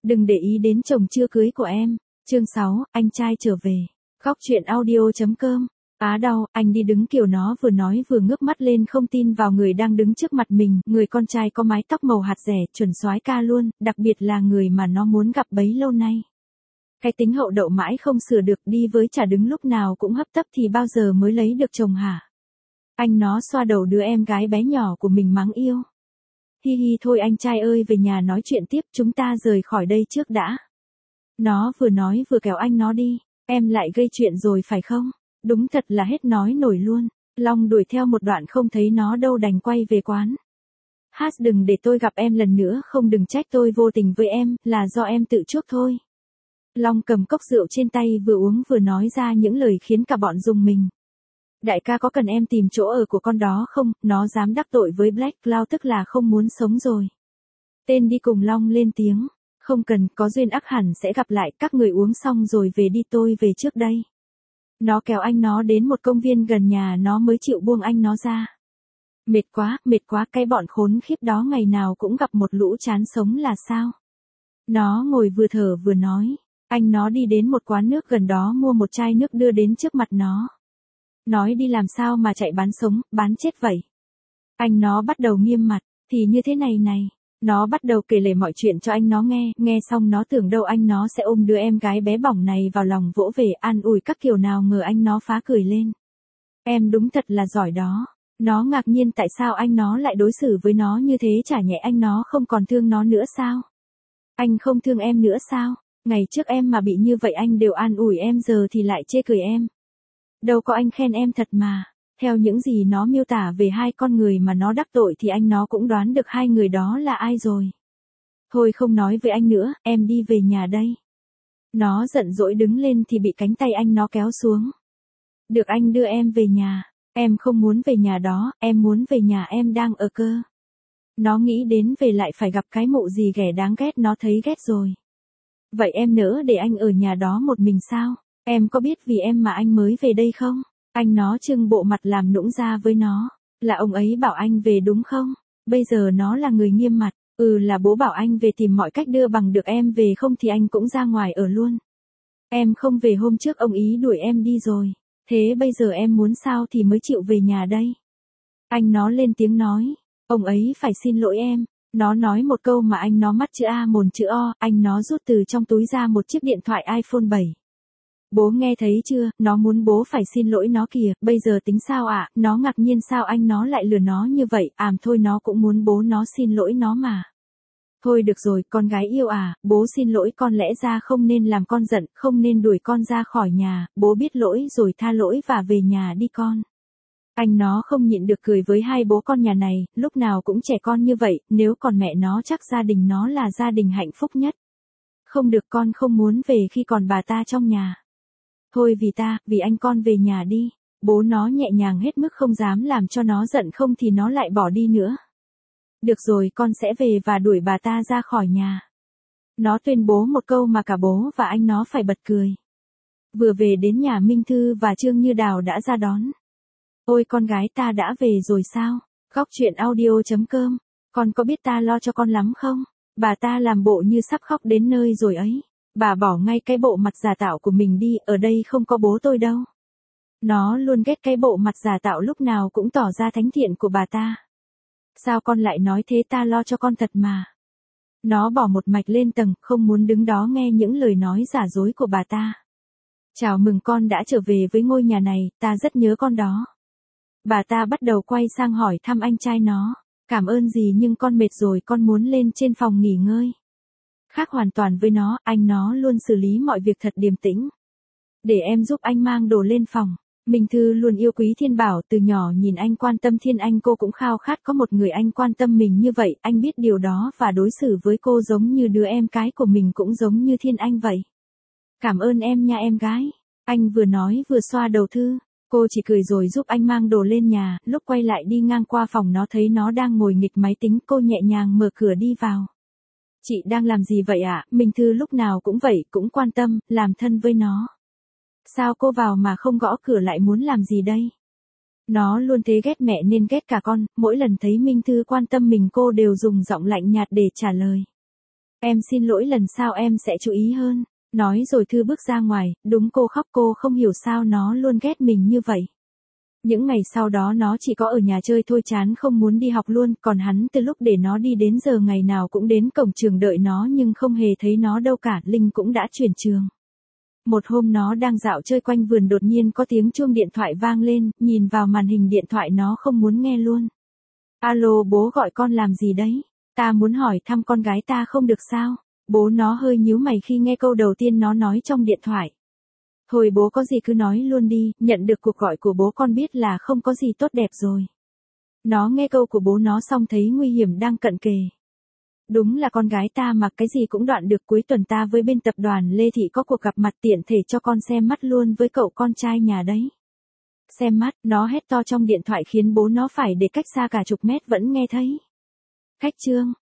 Đừng để ý đến chồng chưa cưới của em. Chương 6, anh trai trở về. Góc truyện audio.com. Á đau, anh đi đứng kiểu nó vừa nói vừa ngước mắt lên không tin vào người đang đứng trước mặt mình, người con trai có mái tóc màu hạt rẻ, chuẩn soái ca luôn, đặc biệt là người mà nó muốn gặp bấy lâu nay. Cái tính hậu đậu mãi không sửa được, đi với chả đứng lúc nào cũng hấp tấp thì bao giờ mới lấy được chồng hả? Anh nó xoa đầu đứa em gái bé nhỏ của mình mắng yêu. Hi hi thôi anh trai ơi, về nhà nói chuyện tiếp, chúng ta rời khỏi đây trước đã. Nó vừa nói vừa kéo anh nó đi. Em lại gây chuyện rồi phải không? Đúng thật là hết nói nổi luôn. Long đuổi theo một đoạn không thấy nó đâu đành quay về quán. Hát đừng để tôi gặp em lần nữa, không đừng trách tôi vô tình với em, là do em tự chuốc thôi. Long cầm cốc rượu trên tay vừa uống vừa nói ra những lời khiến cả bọn rùng mình. Đại ca có cần em tìm chỗ ở của con đó không? Nó dám đắc tội với Black Cloud tức là không muốn sống rồi. Tên đi cùng Long lên tiếng. Không cần, có duyên ắt hẳn sẽ gặp lại, các người uống xong rồi về đi, tôi về trước đây. Nó kéo anh nó đến một công viên gần nhà nó mới chịu buông anh nó ra. Mệt quá, cái bọn khốn khiếp đó ngày nào cũng gặp một lũ chán sống là sao? Nó ngồi vừa thở vừa nói. Anh nó đi đến một quán nước gần đó mua một chai nước đưa đến trước mặt nó. Nói đi làm sao mà chạy bán sống, bán chết vậy? Anh nó bắt đầu nghiêm mặt, thì như thế này. Nó bắt đầu kể lể mọi chuyện cho anh nó nghe xong nó tưởng đâu anh nó sẽ ôm đứa em gái bé bỏng này vào lòng vỗ về an ủi các kiểu, nào ngờ anh nó phá cười lên. Em đúng thật là giỏi đó. Nó ngạc nhiên tại sao anh nó lại đối xử với nó như thế, chả nhẽ anh nó không còn thương nó nữa sao? Anh không thương em nữa sao? Ngày trước em mà bị như vậy anh đều an ủi em, giờ thì lại chê cười em. Đâu có, anh khen em thật mà. Theo những gì nó miêu tả về hai con người mà nó đắc tội thì anh nó cũng đoán được hai người đó là ai rồi. Thôi không nói với anh nữa, em đi về nhà đây. Nó giận dỗi đứng lên thì bị cánh tay anh nó kéo xuống. Được, anh đưa em về nhà. Em không muốn về nhà đó, em muốn về nhà em đang ở cơ. Nó nghĩ đến về lại phải gặp cái mụ gì ghẻ đáng ghét, nó thấy ghét rồi. Vậy em nỡ để anh ở nhà đó một mình sao? Em có biết vì em mà anh mới về đây không? Anh nó trưng bộ mặt làm nũng ra với nó. Là ông ấy bảo anh về đúng không? Bây giờ nó là người nghiêm mặt. Là bố bảo anh về tìm mọi cách đưa bằng được em về, không thì anh cũng ra ngoài ở luôn. Em không về hôm trước ông ý đuổi em đi rồi. Thế bây giờ em muốn sao thì mới chịu về nhà đây? Anh nó lên tiếng nói. Ông ấy phải xin lỗi em. Nó nói một câu mà anh nó mắt chữ A mồm chữ O, anh nó rút từ trong túi ra một chiếc điện thoại iPhone 7. Bố nghe thấy chưa, nó muốn bố phải xin lỗi nó kìa, bây giờ tính sao ạ? Nó ngạc nhiên sao anh nó lại lừa nó như vậy, thôi nó cũng muốn bố nó xin lỗi nó mà. Thôi được rồi, con gái yêu à, bố xin lỗi con, lẽ ra không nên làm con giận, không nên đuổi con ra khỏi nhà, bố biết lỗi rồi, tha lỗi và về nhà đi con. Anh nó không nhịn được cười với hai bố con nhà này, lúc nào cũng trẻ con như vậy, nếu còn mẹ nó chắc gia đình nó là gia đình hạnh phúc nhất. Không được, con không muốn về khi còn bà ta trong nhà. Thôi vì anh con về nhà đi. Bố nó nhẹ nhàng hết mức, không dám làm cho nó giận, không thì nó lại bỏ đi nữa. Được rồi, con sẽ về và đuổi bà ta ra khỏi nhà. Nó tuyên bố một câu mà cả bố và anh nó phải bật cười. Vừa về đến nhà, Minh Thư và Trương Như Đào đã ra đón. Ôi con gái ta đã về rồi sao? Góc truyện audio.com. Con có biết ta lo cho con lắm không? Bà ta làm bộ như sắp khóc đến nơi rồi ấy. Bà bỏ ngay cái bộ mặt giả tạo của mình đi, ở đây không có bố tôi đâu. Nó luôn ghét cái bộ mặt giả tạo lúc nào cũng tỏ ra thánh thiện của bà ta. Sao con lại nói thế, ta lo cho con thật mà. Nó bỏ một mạch lên tầng, không muốn đứng đó nghe những lời nói giả dối của bà ta. Chào mừng con đã trở về với ngôi nhà này, ta rất nhớ con đó. Bà ta bắt đầu quay sang hỏi thăm anh trai nó. Cảm ơn gì nhưng con mệt rồi, con muốn lên trên phòng nghỉ ngơi. Khác hoàn toàn với nó, anh nó luôn xử lý mọi việc thật điềm tĩnh. Để em giúp anh mang đồ lên phòng. Minh Thư luôn yêu quý Thiên Bảo, từ nhỏ nhìn anh quan tâm Thiên Anh, cô cũng khao khát có một người anh quan tâm mình như vậy, anh biết điều đó và đối xử với cô giống như đứa em cái của mình, cũng giống như Thiên Anh vậy. Cảm ơn em nha em gái. Anh vừa nói vừa xoa đầu Thư. Cô chỉ cười rồi giúp anh mang đồ lên nhà, lúc quay lại đi ngang qua phòng nó thấy nó đang ngồi nghịch máy tính, cô nhẹ nhàng mở cửa đi vào. Chị đang làm gì vậy ạ? Minh Thư lúc nào cũng vậy, cũng quan tâm, làm thân với nó. Sao cô vào mà không gõ cửa, lại muốn làm gì đây? Nó luôn thế, ghét mẹ nên ghét cả con, mỗi lần thấy Minh Thư quan tâm mình cô đều dùng giọng lạnh nhạt để trả lời. Em xin lỗi, lần sau em sẽ chú ý hơn. Nói rồi Thư bước ra ngoài, đúng cô khóc, cô không hiểu sao nó luôn ghét mình như vậy. Những ngày sau đó nó chỉ có ở nhà chơi thôi, chán không muốn đi học luôn, còn hắn từ lúc để nó đi đến giờ ngày nào cũng đến cổng trường đợi nó nhưng không hề thấy nó đâu cả, Linh cũng đã chuyển trường. Một hôm nó đang dạo chơi quanh vườn đột nhiên có tiếng chuông điện thoại vang lên, nhìn vào màn hình điện thoại nó không muốn nghe luôn. Alo, bố gọi con làm gì đấy? Ta muốn hỏi thăm con gái ta không được sao? Bố nó hơi nhíu mày khi nghe câu đầu tiên nó nói trong điện thoại. Thôi bố có gì cứ nói luôn đi, nhận được cuộc gọi của bố con biết là không có gì tốt đẹp rồi. Nó nghe câu của bố nó xong thấy nguy hiểm đang cận kề. Đúng là con gái ta mà cái gì cũng đoạn được, cuối tuần ta với bên tập đoàn Lê Thị có cuộc gặp mặt, tiện thể cho con xem mắt luôn với cậu con trai nhà đấy. Xem mắt, nó hét to trong điện thoại khiến bố nó phải để cách xa cả chục mét vẫn nghe thấy. Khách trương,